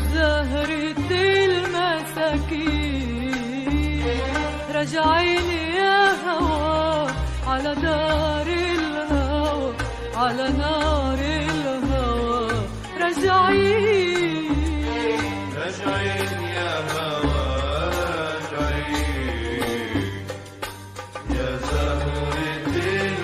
زهرة المساكين راجعين يا هوا على دار الهوى على نار الهوى راجعين راجعين يا هوا راجعين يا زهرة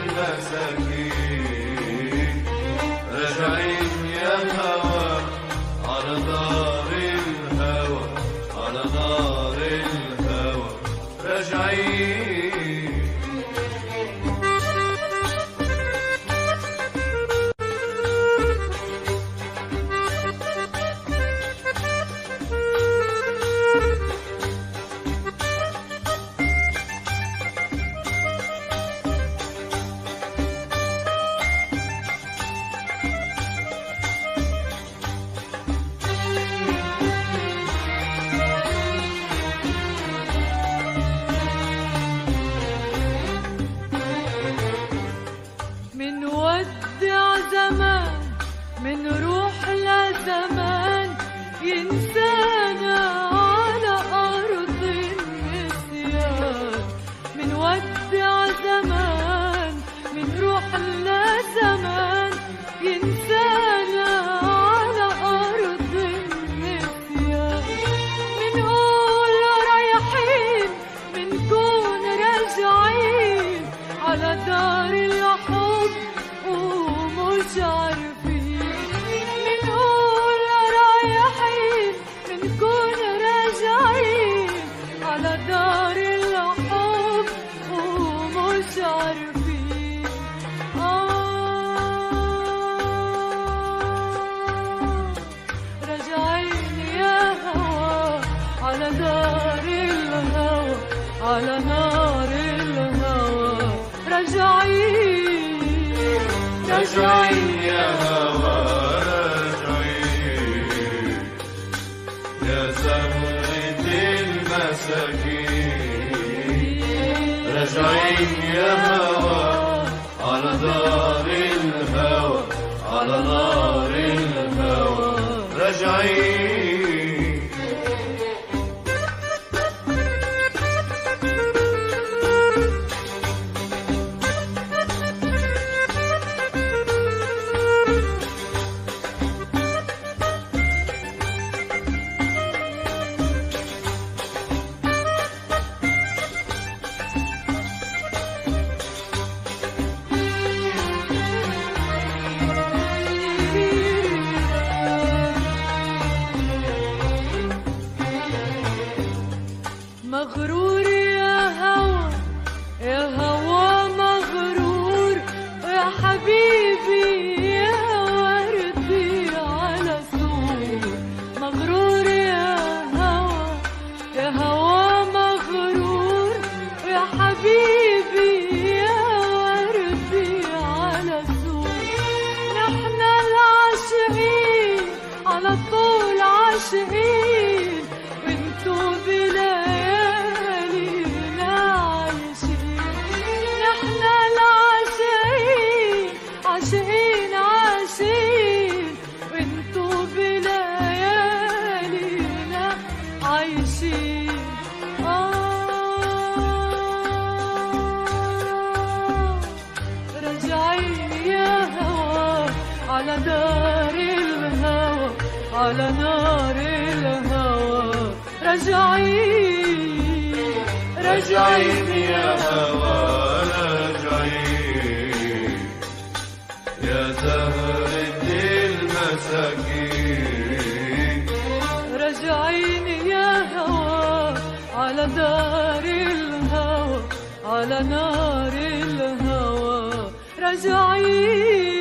المساكين راجعين يا هوا على دار الهوى على نار الهوى راجعين منودع زمان منروح لزمان ينسانا على أرض النسيان منودع زمان منروح لزمان ينسانا على أرض النسيان منقول رايحين منكون راجعين على دار الحب ومش عارفين منقول رايحين منكون راجعين على دار الحب ومش عارفين راجعين يا هوا على دار الهوى على نار الهوى راجعين راجعين يا هوا راجعين يا زهرة المساكين راجعين يا هوا على دار الهوى على نار الهوى راجعين مغرور يا هوا يا هوا مغرور يا حبيبي يا وردي على سور مغرور يا هوا مغرور يا حبيبي يا وردي على سور نحن العاشقين على طول عاشقين وانتو بليالينا عايشين نحن العاشقين عاشقين عاشقين وانتو بليالينا عايشين راجعين يا هوا على دار الهوى على نار الهوى راجعين راجعين يا هوا راجعين يا زهرة المساكين راجعين يا هوا على دار الهوى على نار الهوى راجعين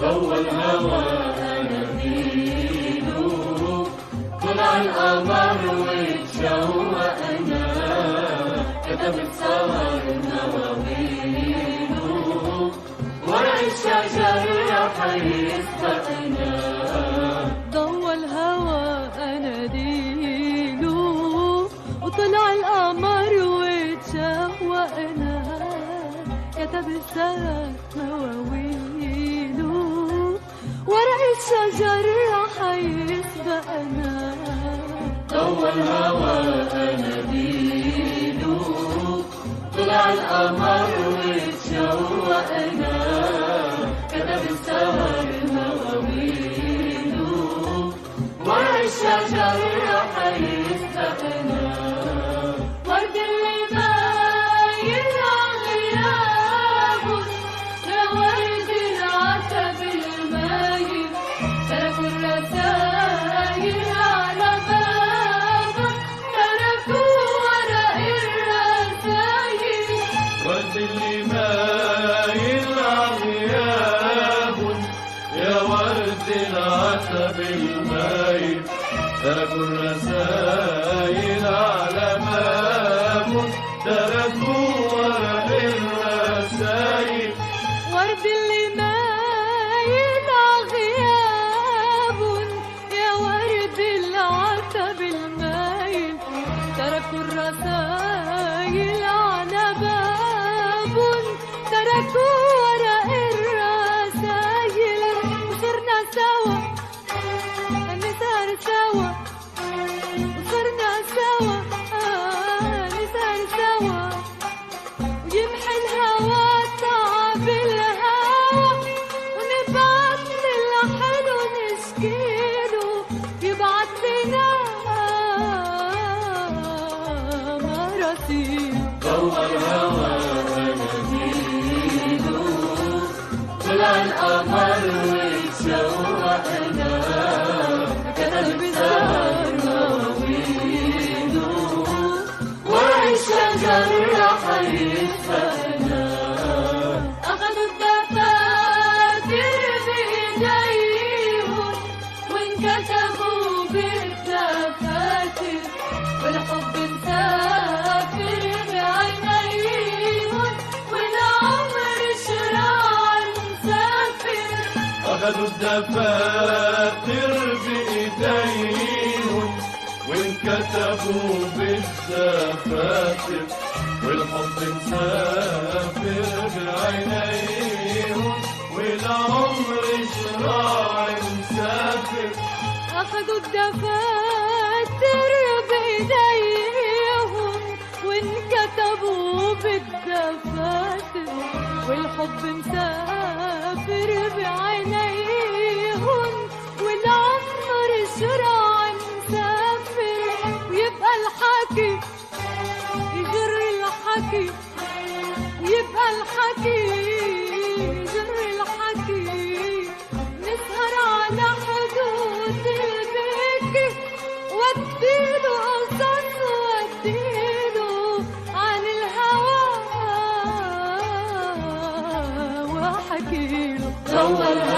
ضوى الهوى أناديله، طلع القمر واتشوقنا، كتب السهر نواويله، ورق الشجر راح يسبقنا. ضوى الهوى أناديله، وطلع القمر واتشوقنا، كتب السهر مواويله، ورق الشجر راح يسبقنا. ضوى الهوى أناديله، طلع القمر واتشوقنا، كتب السهر مواويله، ورق الشجر راح يسبقنا. ورد اللي باين غيابه، يا ورد العتب المايل، تركوا الرسايل على بابك، تركوا ورق الرسايل. ورد اللي مايل غياب، يا ورد العتب المايل، تركوا الرسايل على بابه، تركوا ورق الرسايل. ورد اللي مايل غياب، يا ورد العتب المايل، تركوا الرسايل على باب، تركوا ورق الرسايل. وصرنا سوا نسهر سوا، وصرنا سوا نسهر سوا، ويمحي الهوى تعب الهوى، ونبعت للحلو نشكيله، يبعت لنا مراسيل. ضوى الهوى أناديله، طلع القمر واتشوقنا، كتب السهر مواويله، ورق الشجر راح يسبقنا. أخذوا الدفاتر بإيديهم، وانكتبوا بالدفاتر، والحب مسافر بعينيهم، والعمر شراع مسافر. أخذوا الدفاتر بإيديهم، وانكتبوا بالدفاتر، والحب مسافر بعينيهم، والعمر شراع مسافر. أخذوا الدفاتر بإيديهم، وانكتبوا بالدفاتر، والحب مسافر بعينيهم، والعمر شراع مسافر. ويبقى الحكي يجر الحكي، ويبقى الحكي يجر الحكي، نسهر على حدود البكي، وديله قصص وديله عن الهوى، وحكيله. ضوى